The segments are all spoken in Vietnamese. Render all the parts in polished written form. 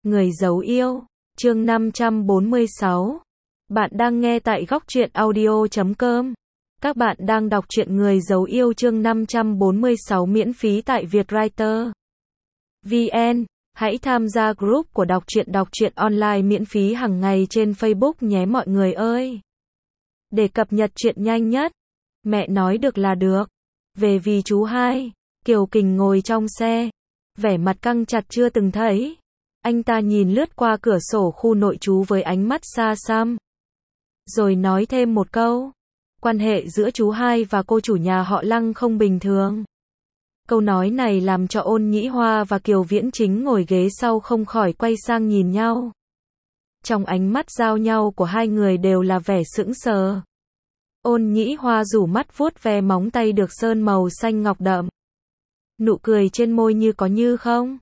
Người giấu yêu, chương 546. Bạn đang nghe tại góc truyện audio.com. Các bạn đang đọc truyện Người giấu yêu chương 546 miễn phí tại Vietwriter VN. Hãy tham gia group của đọc truyện online miễn phí hàng ngày trên Facebook nhé mọi người ơi. Để cập nhật truyện nhanh nhất. Mẹ nói được là được. Về vì chú hai. Kiều Kình ngồi trong xe, vẻ mặt căng chặt chưa từng thấy. Anh ta nhìn lướt qua cửa sổ khu nội trú với ánh mắt xa xăm. Rồi nói thêm một câu. Quan hệ giữa chú hai và cô chủ nhà họ Lăng không bình thường. Câu nói này làm cho Ôn Nhĩ Hoa và Kiều Viễn Chính ngồi ghế sau không khỏi quay sang nhìn nhau. Trong ánh mắt giao nhau của hai người đều là vẻ sững sờ. Ôn Nhĩ Hoa rủ mắt vuốt ve móng tay được sơn màu xanh ngọc đậm. Nụ cười trên môi như có như không.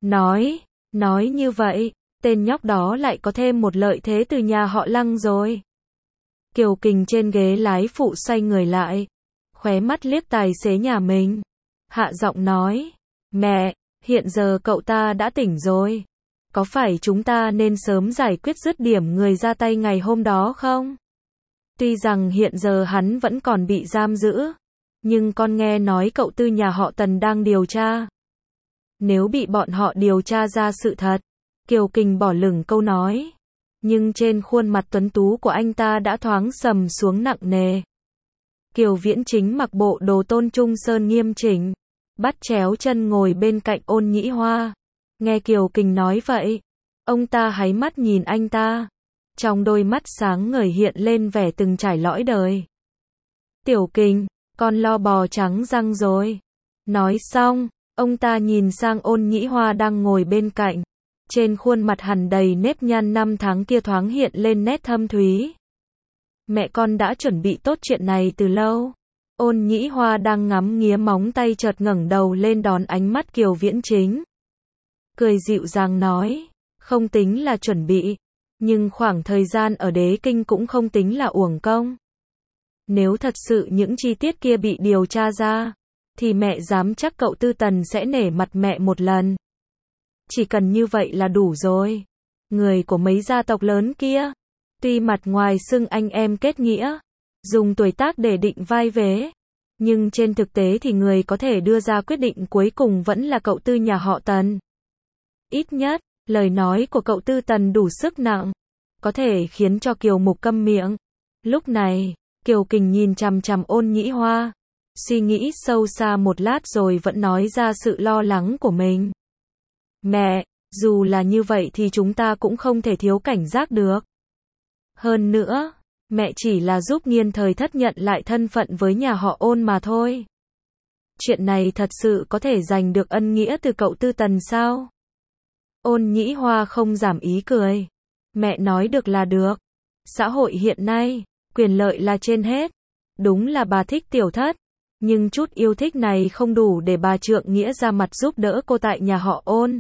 Nói như vậy, tên nhóc đó lại có thêm một lợi thế từ nhà họ Lăng rồi. Kiều Kình trên ghế lái phụ xoay người lại, khóe mắt liếc tài xế nhà mình. Hạ giọng nói, mẹ, hiện giờ cậu ta đã tỉnh rồi. Có phải chúng ta nên sớm giải quyết dứt điểm người ra tay ngày hôm đó không? Tuy rằng hiện giờ hắn vẫn còn bị giam giữ, nhưng con nghe nói cậu Tư nhà họ Tần đang điều tra. Nếu bị bọn họ điều tra ra sự thật, Kiều Kình bỏ lửng câu nói. Nhưng trên khuôn mặt tuấn tú của anh ta đã thoáng sầm xuống nặng nề. Kiều Viễn Chính mặc bộ đồ tôn trung sơn nghiêm chỉnh, bắt chéo chân ngồi bên cạnh Ôn Nhĩ Hoa. Nghe Kiều Kình nói vậy, ông ta háy mắt nhìn anh ta. Trong đôi mắt sáng ngời hiện lên vẻ từng trải lõi đời. Tiểu Kình, con lo bò trắng răng rồi. Nói xong, ông ta nhìn sang Ôn Nhĩ Hoa đang ngồi bên cạnh. Trên khuôn mặt hằn đầy nếp nhăn năm tháng kia thoáng hiện lên nét thâm thúy. Mẹ con đã chuẩn bị tốt chuyện này từ lâu. Ôn Nhĩ Hoa đang ngắm nghía móng tay chợt ngẩng đầu lên đón ánh mắt Kiều Viễn Chính. Cười dịu dàng nói, không tính là chuẩn bị, nhưng khoảng thời gian ở Đế Kinh cũng không tính là uổng công. Nếu thật sự những chi tiết kia bị điều tra ra, thì mẹ dám chắc cậu Tư Tần sẽ nể mặt mẹ một lần. Chỉ cần như vậy là đủ rồi. Người của mấy gia tộc lớn kia, tuy mặt ngoài xưng anh em kết nghĩa, dùng tuổi tác để định vai vế, nhưng trên thực tế thì người có thể đưa ra quyết định cuối cùng vẫn là cậu Tư nhà họ Tần. Ít nhất, lời nói của cậu Tư Tần đủ sức nặng, có thể khiến cho Kiều Mục câm miệng. Lúc này, Kiều Kình nhìn chằm chằm Ôn Nhĩ Hoa, suy nghĩ sâu xa một lát rồi vẫn nói ra sự lo lắng của mình. Mẹ, dù là như vậy thì chúng ta cũng không thể thiếu cảnh giác được. Hơn nữa, mẹ chỉ là giúp Nghiên Thời Thất nhận lại thân phận với nhà họ Ôn mà thôi. Chuyện này thật sự có thể giành được ân nghĩa từ cậu Tư Tần sao? Ôn Nhĩ Hoa không giảm ý cười. Mẹ nói được là được. Xã hội hiện nay, quyền lợi là trên hết. Đúng là bà thích Tiểu Thất, nhưng chút yêu thích này không đủ để bà trượng nghĩa ra mặt giúp đỡ cô tại nhà họ Ôn.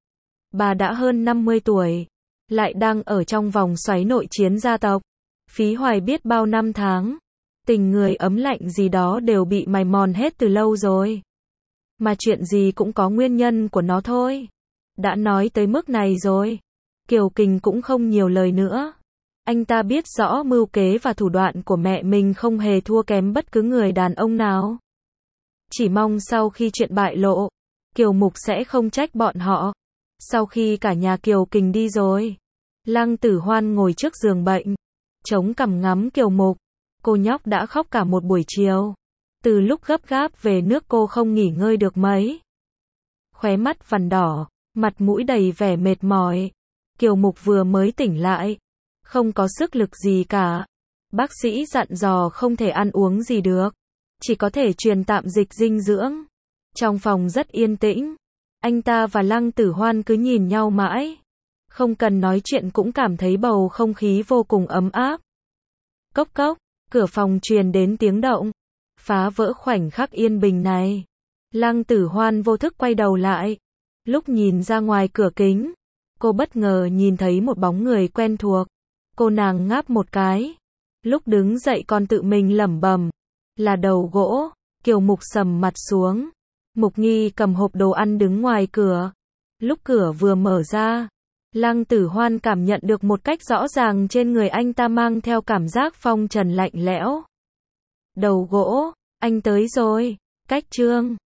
Bà đã hơn 50 tuổi, lại đang ở trong vòng xoáy nội chiến gia tộc, phí hoài biết bao năm tháng, tình người ấm lạnh gì đó đều bị mài mòn hết từ lâu rồi. Mà chuyện gì cũng có nguyên nhân của nó thôi. Đã nói tới mức này rồi, Kiều Kình cũng không nhiều lời nữa. Anh ta biết rõ mưu kế và thủ đoạn của mẹ mình không hề thua kém bất cứ người đàn ông nào. Chỉ mong sau khi chuyện bại lộ, Kiều Mục sẽ không trách bọn họ. Sau khi cả nhà Kiều Kình đi rồi, Lăng Tử Hoan ngồi trước giường bệnh, chống cằm ngắm Kiều Mục. Cô nhóc đã khóc cả một buổi chiều. Từ lúc gấp gáp về nước cô không nghỉ ngơi được mấy. Khóe mắt vằn đỏ, mặt mũi đầy vẻ mệt mỏi. Kiều Mục vừa mới tỉnh lại, không có sức lực gì cả. Bác sĩ dặn dò không thể ăn uống gì được, chỉ có thể truyền tạm dịch dinh dưỡng. Trong phòng rất yên tĩnh, anh ta và Lăng Tử Hoan cứ nhìn nhau mãi. Không cần nói chuyện cũng cảm thấy bầu không khí vô cùng ấm áp. Cốc cốc, cửa phòng truyền đến tiếng động, phá vỡ khoảnh khắc yên bình này. Lăng Tử Hoan vô thức quay đầu lại. Lúc nhìn ra ngoài cửa kính, cô bất ngờ nhìn thấy một bóng người quen thuộc. Cô nàng ngáp một cái. Lúc đứng dậy còn tự mình lẩm bẩm, là đầu gỗ. Kiều Mục sầm mặt xuống. Mục Nghi cầm hộp đồ ăn đứng ngoài cửa. Lúc cửa vừa mở ra, Lăng Tử Hoan cảm nhận được một cách rõ ràng trên người anh ta mang theo cảm giác phong trần lạnh lẽo. Đầu gỗ, anh tới rồi. Cách chương